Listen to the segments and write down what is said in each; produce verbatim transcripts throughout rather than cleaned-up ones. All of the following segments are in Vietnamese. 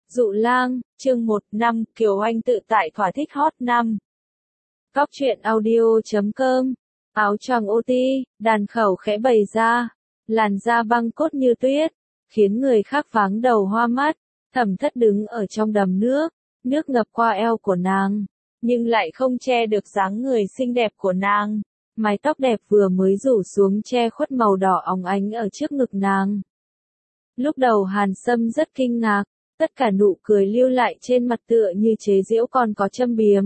Dụ lang, chương một năm, Kiều Anh tự tại thỏa thích hot năm. Góc truyện audio chấm com, áo choàng ô ti, đàn khẩu khẽ bày ra, làn da băng cốt như tuyết, khiến người khác váng đầu hoa mắt. Thẩm Thất đứng ở trong đầm nước, nước ngập qua eo của nàng, nhưng lại không che được dáng người xinh đẹp của nàng. Mái tóc đẹp vừa mới rủ xuống che khuất màu đỏ óng ánh ở trước ngực nàng. Lúc đầu Hàn Sâm rất kinh ngạc, tất cả nụ cười lưu lại trên mặt tựa như chế giễu còn có châm biếm.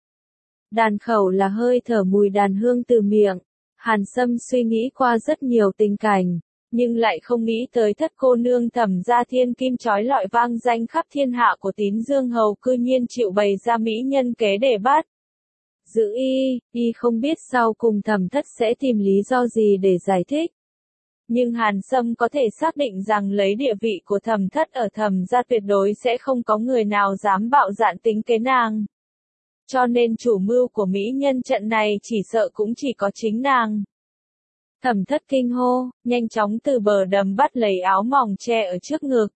Đàn khẩu là hơi thở mùi đàn hương từ miệng. Hàn Sâm suy nghĩ qua rất nhiều tình cảnh, nhưng lại không nghĩ tới thất cô nương Thẩm gia thiên kim chói lọi vang danh khắp thiên hạ của Tín Dương Hầu cư nhiên chịu bày ra mỹ nhân kế để bắt giữ y, y không biết sau cùng Thẩm Thất sẽ tìm lý do gì để giải thích. Nhưng Hàn Sâm có thể xác định rằng lấy địa vị của Thẩm Thất ở Thẩm gia tuyệt đối sẽ không có người nào dám bạo dạn tính kế nàng. Cho nên chủ mưu của mỹ nhân trận này chỉ sợ cũng chỉ có chính nàng. Thẩm Thất kinh hô, nhanh chóng từ bờ đầm bắt lấy áo mỏng che ở trước ngực.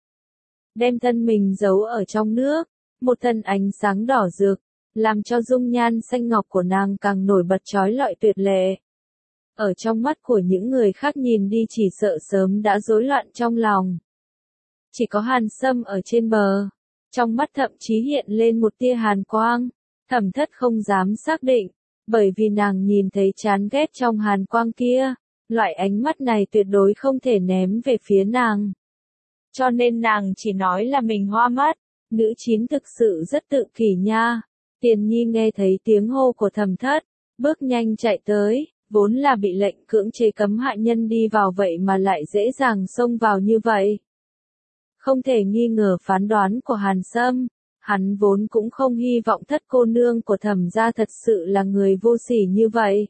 Đem thân mình giấu ở trong nước, một thân ánh sáng đỏ rực, làm cho dung nhan xanh ngọc của nàng càng nổi bật chói lọi tuyệt lệ. Ở trong mắt của những người khác nhìn đi chỉ sợ sớm đã rối loạn trong lòng. Chỉ có Hàn Sâm ở trên bờ, trong mắt thậm chí hiện lên một tia hàn quang. Thẩm Thất không dám xác định, bởi vì nàng nhìn thấy chán ghét trong hàn quang kia, loại ánh mắt này tuyệt đối không thể ném về phía nàng. Cho nên nàng chỉ nói là mình hoa mắt, nữ chín thực sự rất tự kỷ nha. Tiền Nhi nghe thấy tiếng hô của Thẩm Thất, bước nhanh chạy tới, vốn là bị lệnh cưỡng chế cấm hạ nhân đi vào vậy mà lại dễ dàng xông vào như vậy. Không thể nghi ngờ phán đoán của Hàn Sâm. Hắn vốn cũng không hy vọng thất cô nương của Thẩm gia thật sự là người vô sỉ như vậy.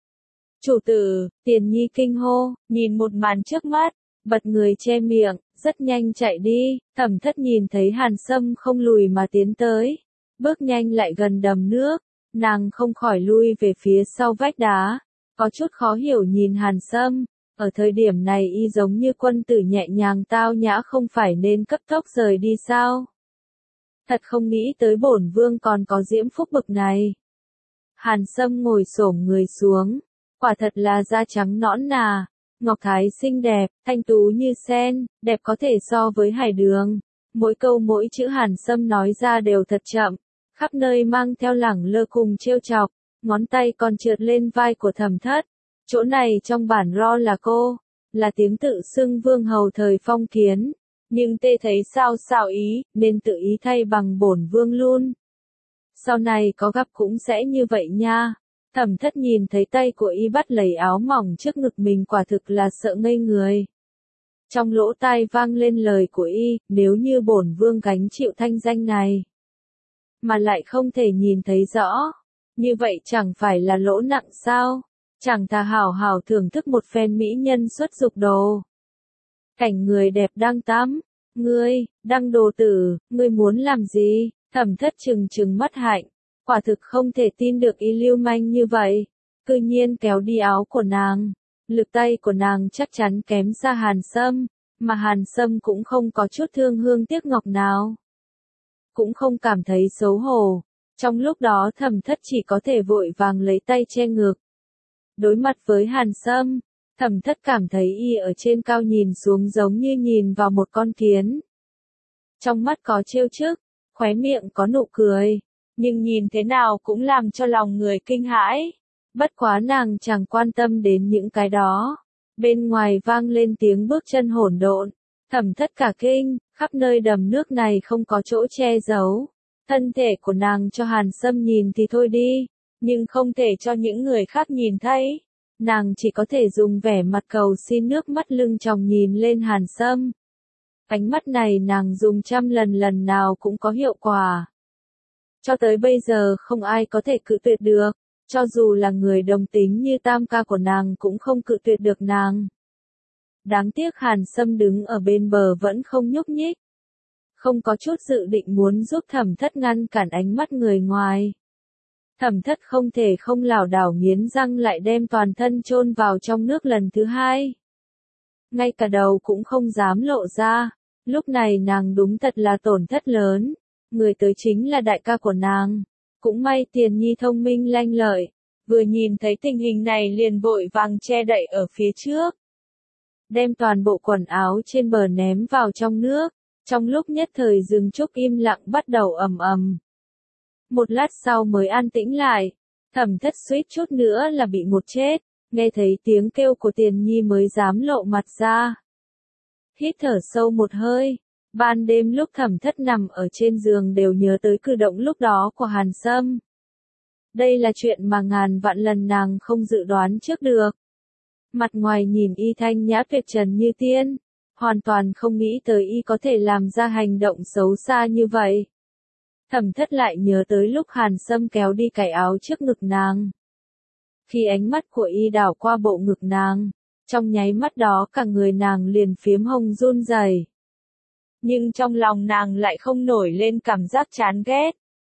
Chủ tử, Tiền Nhi kinh hô, nhìn một màn trước mắt, bật người che miệng, rất nhanh chạy đi. Thẩm Thất nhìn thấy Hàn Sâm không lùi mà tiến tới, bước nhanh lại gần đầm nước, nàng không khỏi lui về phía sau vách đá, có chút khó hiểu nhìn Hàn Sâm. Ở thời điểm này y giống như quân tử nhẹ nhàng tao nhã, không phải nên cấp tốc rời đi sao? Thật không nghĩ tới bổn vương còn có diễm phúc bực này. Hàn Sâm ngồi xổm người xuống, quả thật là da trắng nõn nà, ngọc thái xinh đẹp, thanh tú như sen, đẹp có thể so với hải đường. Mỗi câu mỗi chữ Hàn Sâm nói ra đều thật chậm, khắp nơi mang theo lẳng lơ cùng trêu chọc, ngón tay còn trượt lên vai của Thẩm Thất. Chỗ này trong bản ro là cô, là tiếng tự xưng vương hầu thời phong kiến. Nhưng tê thấy sao sao ý, nên tự ý thay bằng bổn vương luôn. Sau này có gặp cũng sẽ như vậy nha. Thẩm Thất nhìn thấy tay của y bắt lấy áo mỏng trước ngực mình quả thực là sợ ngây người. Trong lỗ tai vang lên lời của y, nếu như bổn vương gánh chịu thanh danh này, mà lại không thể nhìn thấy rõ, như vậy chẳng phải là lỗ nặng sao? Chẳng thà hảo hảo thưởng thức một phen mỹ nhân xuất dục đồ. Cảnh người đẹp đang tắm, ngươi, đăng đồ tử, ngươi muốn làm gì? Thẩm Thất trừng trừng mắt hạnh, quả thực không thể tin được y lưu manh như vậy, cư nhiên kéo đi áo của nàng. Lực tay của nàng chắc chắn kém xa Hàn Sâm, mà Hàn Sâm cũng không có chút thương hương tiếc ngọc nào, cũng không cảm thấy xấu hổ. Trong lúc đó Thẩm Thất chỉ có thể vội vàng lấy tay che ngực. Đối mặt với Hàn Sâm, Thẩm Thất cảm thấy y ở trên cao nhìn xuống giống như nhìn vào một con kiến. Trong mắt có trêu chức, khóe miệng có nụ cười, nhưng nhìn thế nào cũng làm cho lòng người kinh hãi. Bất quá nàng chẳng quan tâm đến những cái đó. Bên ngoài vang lên tiếng bước chân hỗn độn, Thẩm Thất cả kinh, khắp nơi đầm nước này không có chỗ che giấu. Thân thể của nàng cho Hàn Sâm nhìn thì thôi đi, nhưng không thể cho những người khác nhìn thấy. Nàng chỉ có thể dùng vẻ mặt cầu xin, nước mắt lưng tròng nhìn lên Hàn Sâm. Ánh mắt này nàng dùng trăm lần lần nào cũng có hiệu quả. Cho tới bây giờ không ai có thể cự tuyệt được, cho dù là người đồng tính như tam ca của nàng cũng không cự tuyệt được nàng. Đáng tiếc Hàn Sâm đứng ở bên bờ vẫn không nhúc nhích, không có chút dự định muốn giúp Thẩm Thất ngăn cản ánh mắt người ngoài. Thẩm Thất không thể không lảo đảo nghiến răng lại đem toàn thân chôn vào trong nước lần thứ hai. Ngay cả đầu cũng không dám lộ ra, Lúc này nàng đúng thật là tổn thất lớn, người tới chính là đại ca của nàng. Cũng may Tiền Nhi thông minh lanh lợi, vừa nhìn thấy tình hình này liền vội vàng che đậy ở phía trước. Đem toàn bộ quần áo trên bờ ném vào trong nước, trong lúc nhất thời rừng trúc im lặng bắt đầu ầm ầm. Một lát sau mới an tĩnh lại, Thẩm Thất suýt chút nữa là bị một chết, nghe thấy tiếng kêu của Tiền Nhi mới dám lộ mặt ra. Hít thở sâu một hơi, ban đêm lúc Thẩm Thất nằm ở trên giường đều nhớ tới cử động lúc đó của Hàn Sâm. Đây là chuyện mà ngàn vạn lần nàng không dự đoán trước được. Mặt ngoài nhìn y thanh nhã tuyệt trần như tiên, hoàn toàn không nghĩ tới y có thể làm ra hành động xấu xa như vậy. Thẩm Thất lại nhớ tới lúc Hàn Sâm kéo đi cài áo trước ngực nàng. Khi ánh mắt của y đảo qua bộ ngực nàng, trong nháy mắt đó cả người nàng liền phiếm hồng run rẩy. Nhưng trong lòng nàng lại không nổi lên cảm giác chán ghét.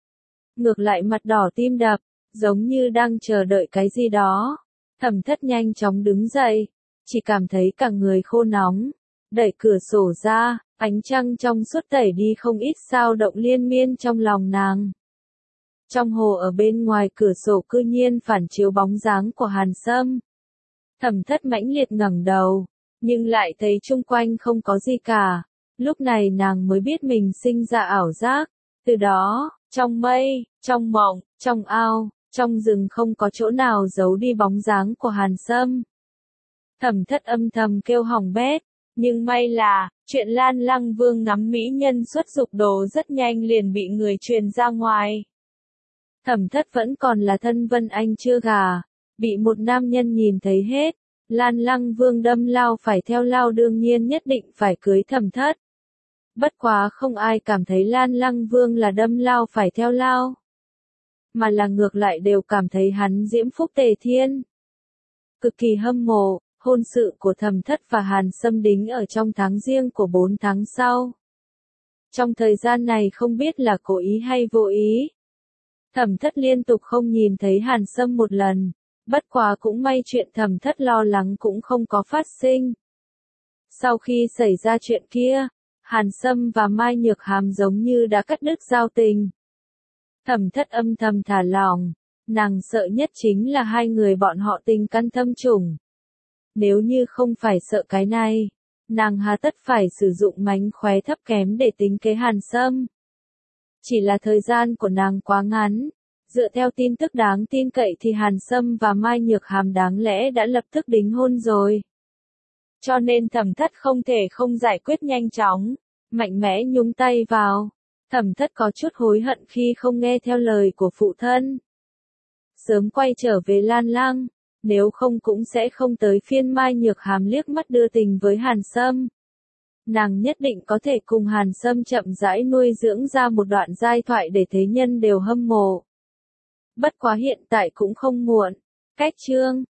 Ngược lại mặt đỏ tim đập, giống như đang chờ đợi cái gì đó. Thẩm Thất nhanh chóng đứng dậy, chỉ cảm thấy cả người khô nóng, đẩy cửa sổ ra, ánh trăng trong suốt tẩy đi không ít sao động liên miên trong lòng nàng. Trong hồ ở bên ngoài cửa sổ cư nhiên phản chiếu bóng dáng của Hàn Sâm. Thẩm Thất mãnh liệt ngẩng đầu, nhưng lại thấy chung quanh không có gì cả. Lúc này nàng mới biết mình sinh ra ảo giác. Từ đó, trong mây, trong mộng, trong ao, trong rừng không có chỗ nào giấu đi bóng dáng của Hàn Sâm. Thẩm Thất âm thầm kêu hỏng bét, nhưng may là, chuyện Lan Lăng Vương ngắm mỹ nhân xuất dục đồ rất nhanh liền bị người truyền ra ngoài. Thẩm Thất vẫn còn là thân Vân Anh chưa gả, bị một nam nhân nhìn thấy hết. Lan Lăng Vương đâm lao phải theo lao đương nhiên nhất định phải cưới Thẩm Thất. Bất quá không ai cảm thấy Lan Lăng Vương là đâm lao phải theo lao, mà là ngược lại đều cảm thấy hắn diễm phúc tề thiên. Cực kỳ hâm mộ, hôn sự của Thẩm Thất và Hàn Sâm đính ở trong tháng riêng của bốn tháng sau. Trong thời gian này không biết là cố ý hay vô ý, Thẩm Thất liên tục không nhìn thấy Hàn Sâm một lần, bất quá cũng may chuyện Thẩm Thất lo lắng cũng không có phát sinh. Sau khi xảy ra chuyện kia, Hàn Sâm và Mai Nhược Hàm giống như đã cắt đứt giao tình. Thẩm Thất âm thầm thả lỏng, nàng sợ nhất chính là hai người bọn họ tình căn thâm trùng. Nếu như không phải sợ cái này, nàng hà tất phải sử dụng mánh khóe thấp kém để tính kế Hàn Sâm. Chỉ là thời gian của nàng quá ngắn, dựa theo tin tức đáng tin cậy thì Hàn Sâm và Mai Nhược Hàm đáng lẽ đã lập tức đính hôn rồi. Cho nên Thẩm Thất không thể không giải quyết nhanh chóng, mạnh mẽ nhúng tay vào. Thẩm Thất có chút hối hận khi không nghe theo lời của phụ thân. Sớm quay trở về Lan Lăng, nếu không cũng sẽ không tới phiên Mai Nhược Hàm liếc mắt đưa tình với Hàn Sâm. Nàng nhất định có thể cùng Hàn Sâm chậm rãi nuôi dưỡng ra một đoạn giai thoại để thế nhân đều hâm mộ. Bất quá hiện tại cũng không muộn. Cách chương